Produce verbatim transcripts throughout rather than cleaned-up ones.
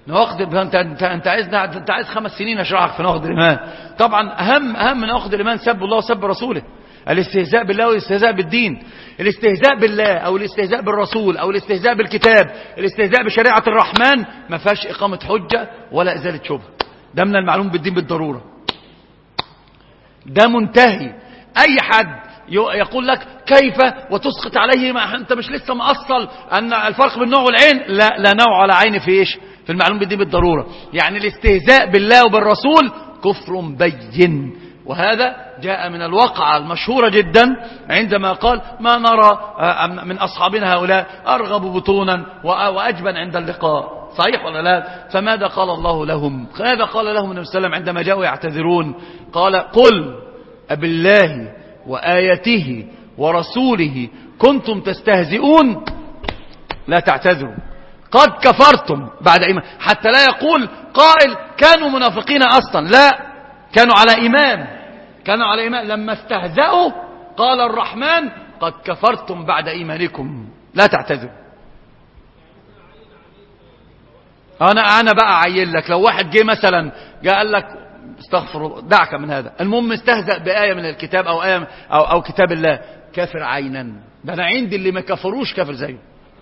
نواقض انت انت انت عايز انت عايز خمس سنين اشرحك في نواقض الايمان. طبعا اهم اهم من نواقض الايمان سب الله وسب رسوله، الاستهزاء بالله والاستهزاء بالدين. الاستهزاء بالله او الاستهزاء بالرسول او الاستهزاء بالكتاب، الاستهزاء بشريعه الرحمن ما فيهاش اقامه حجه ولا ازاله شبهه، ده من المعلوم بالدين بالضروره، ده منتهي. اي حد يقول لك كيف وتسقط عليه ما انت مش لسه مأصل ان الفرق بين النوع والعين، لا لا نوع ولا عين في ايش؟ في المعلوم بالدين بالضرورة. يعني الاستهزاء بالله وبالرسول كفر بين، وهذا جاء من الواقعة المشهورة جدا عندما قال ما نرى من أصحابنا هؤلاء أرغب بطونا وأجبن عند اللقاء، صحيح ولا لا؟ فماذا قال الله لهم؟ ماذا قال لهم النبي صلى الله عليه وسلم عندما جاءوا يعتذرون؟ قال قل أبالله وآياته ورسوله كنتم تستهزئون لا تعتذروا قد كفرتم بعد إيمان. حتى لا يقول قائل كانوا منافقين أصلا، لا، كانوا على إيمان، كانوا على إيمان. لما استهزأوا قال الرحمن قد كفرتم بعد إيمانكم لا تعتذروا. أنا أنا بقى عيل لك، لو واحد جه مثلا جاء قال لك استغفر دعك من هذا، المهم استهزأ بآية من الكتاب أو آية أو, أو كتاب الله، كافر عينا. ده أنا عندي اللي ما كفروش كافر زيه.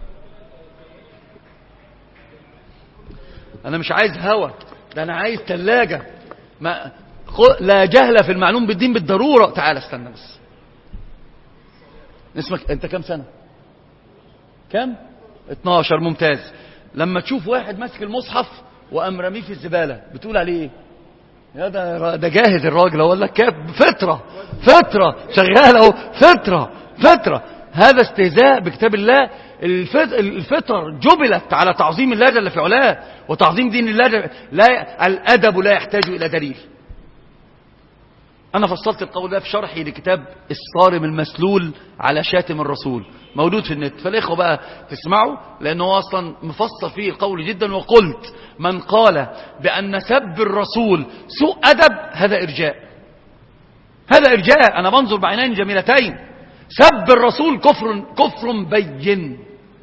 أنا مش عايز هوا، ده أنا عايز ثلاجة. ما لا جهل في المعلوم بالدين بالضرورة. تعال استنى بس، اسمك أنت كم سنة؟ كم؟ اتناشر، ممتاز. لما تشوف واحد ماسك المصحف وقام رميه في الزبالة بتقول عليه ايه؟ يا ده ده جاهز الراجل، اقول لك كيف فطرة فطرة شغالة اهو، فطرة فطرة. هذا استهزاء بكتاب الله. الفطر جبلت على تعظيم الله جل في علاه وتعظيم دين الله جل. لا، الأدب لا يحتاج إلى دليل. أنا فصلت القول ده في شرحي لكتاب الصارم المسلول على شاتم الرسول، موجود في النت، فالإخوة بقى تسمعوا لأنه أصلا مفصل فيه القول جدا. وقلت من قال بأن سب الرسول سوء أدب هذا إرجاء، هذا إرجاء. أنا بنظر بعينين جميلتين. سب الرسول كفر كفر بين،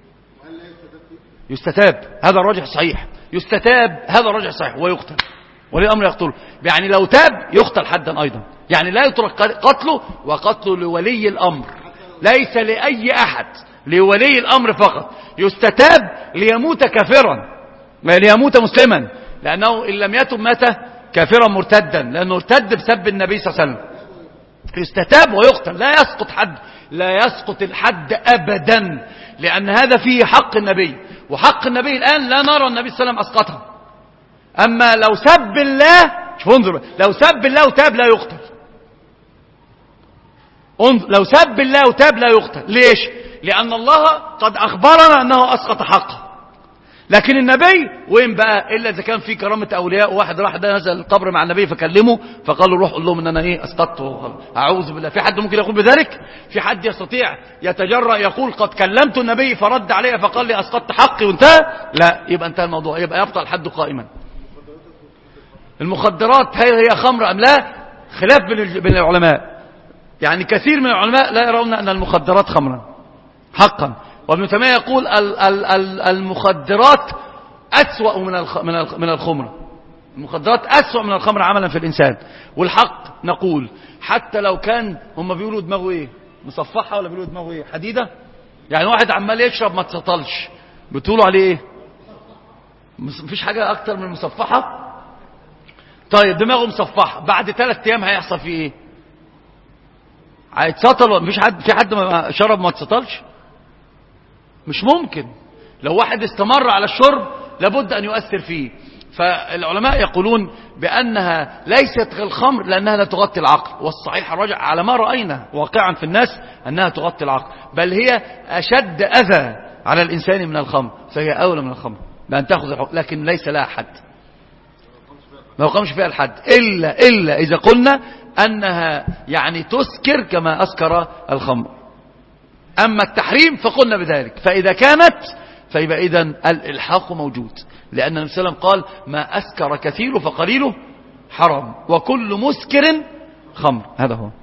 يستتاب، هذا الراجح صحيح، يستتاب هذا الراجح صحيح، ويقتل، ولي الأمر يقتله. يعني لو تاب يقتل حدا أيضا، يعني لا يترك قتله، وقتله لولي الأمر ليس لأي أحد، لولي الأمر فقط. يستتاب ليموت كافرا، ليموت مسلما، لأنه إن لم يتب مات كافرا مرتدا، لأنه ارتد بسب النبي صلى الله عليه وسلم. يستتاب ويقتل، لا يسقط حد، لا يسقط الحد أبدا، لأن هذا فيه حق النبي، وحق النبي الآن لا نرى النبي صلى الله عليه وسلم أسقطه. أما لو سب الله، شوف انظر، لو سب الله وتاب لا يقتل. لو سب الله وتاب لا يقتل. ليش؟ لأن الله قد أخبرنا أنه أسقط حقه. لكن النبي وين بقى؟ إلا إذا كان في كرامة أولياء، وواحد راح ده نزل القبر مع النبي فكلمه فقال له روح قل لهم إن أنا إيه أسقطته، أعوذ بالله. في حد ممكن يقول بذلك؟ في حد يستطيع يتجرأ يقول قد كلمت النبي فرد علي فقال لي أسقطت حقي وانتهى؟ لا، يبقى انتهى الموضوع، يبقى يبطل الحد قائما. المخدرات هي هي خمر أم لا؟ خلاف بين العلماء. يعني كثير من العلماء لا يرون أن المخدرات خمرا حقا، وابن تيمية يقول المخدرات أسوأ من الخمر، المخدرات أسوأ من الخمر عملا في الإنسان. والحق نقول حتى لو كان هم بيقولوا دماغه إيه مصفحة، ولا بيقولوا دماغه إيه حديدة، يعني واحد عمال يشرب ما تسطلش بتقولوا عليه إيه؟ مفيش حاجة أكتر من مصفحة. طيب دماغه مصفحة، بعد ثلاث أيام هيحصل فيه إيه؟ هيتسطل؟ مفيش حد في حد ما شرب ما تسطلش؟ مش ممكن. لو واحد استمر على الشرب لابد أن يؤثر فيه. فالعلماء يقولون بأنها ليست الخمر لأنها لا تغطي العقل، والصحيح الراجع على ما رأينا واقعا في الناس أنها تغطي العقل، بل هي أشد أذى على الإنسان من الخمر، فهي أولى من الخمر بأن تأخذ الحكم، لكن ليس لها حد، ما يقامش فيها الحد إلا, إلا إذا قلنا أنها يعني تسكر كما أسكر الخمر. أما التحريم فقلنا بذلك. فإذا كانت فيبقى إذن الإلحاق موجود، لأن النبي صلى الله عليه وسلم قال ما أسكر كثير فقليله حرام، وكل مسكر خمر. هذا هو.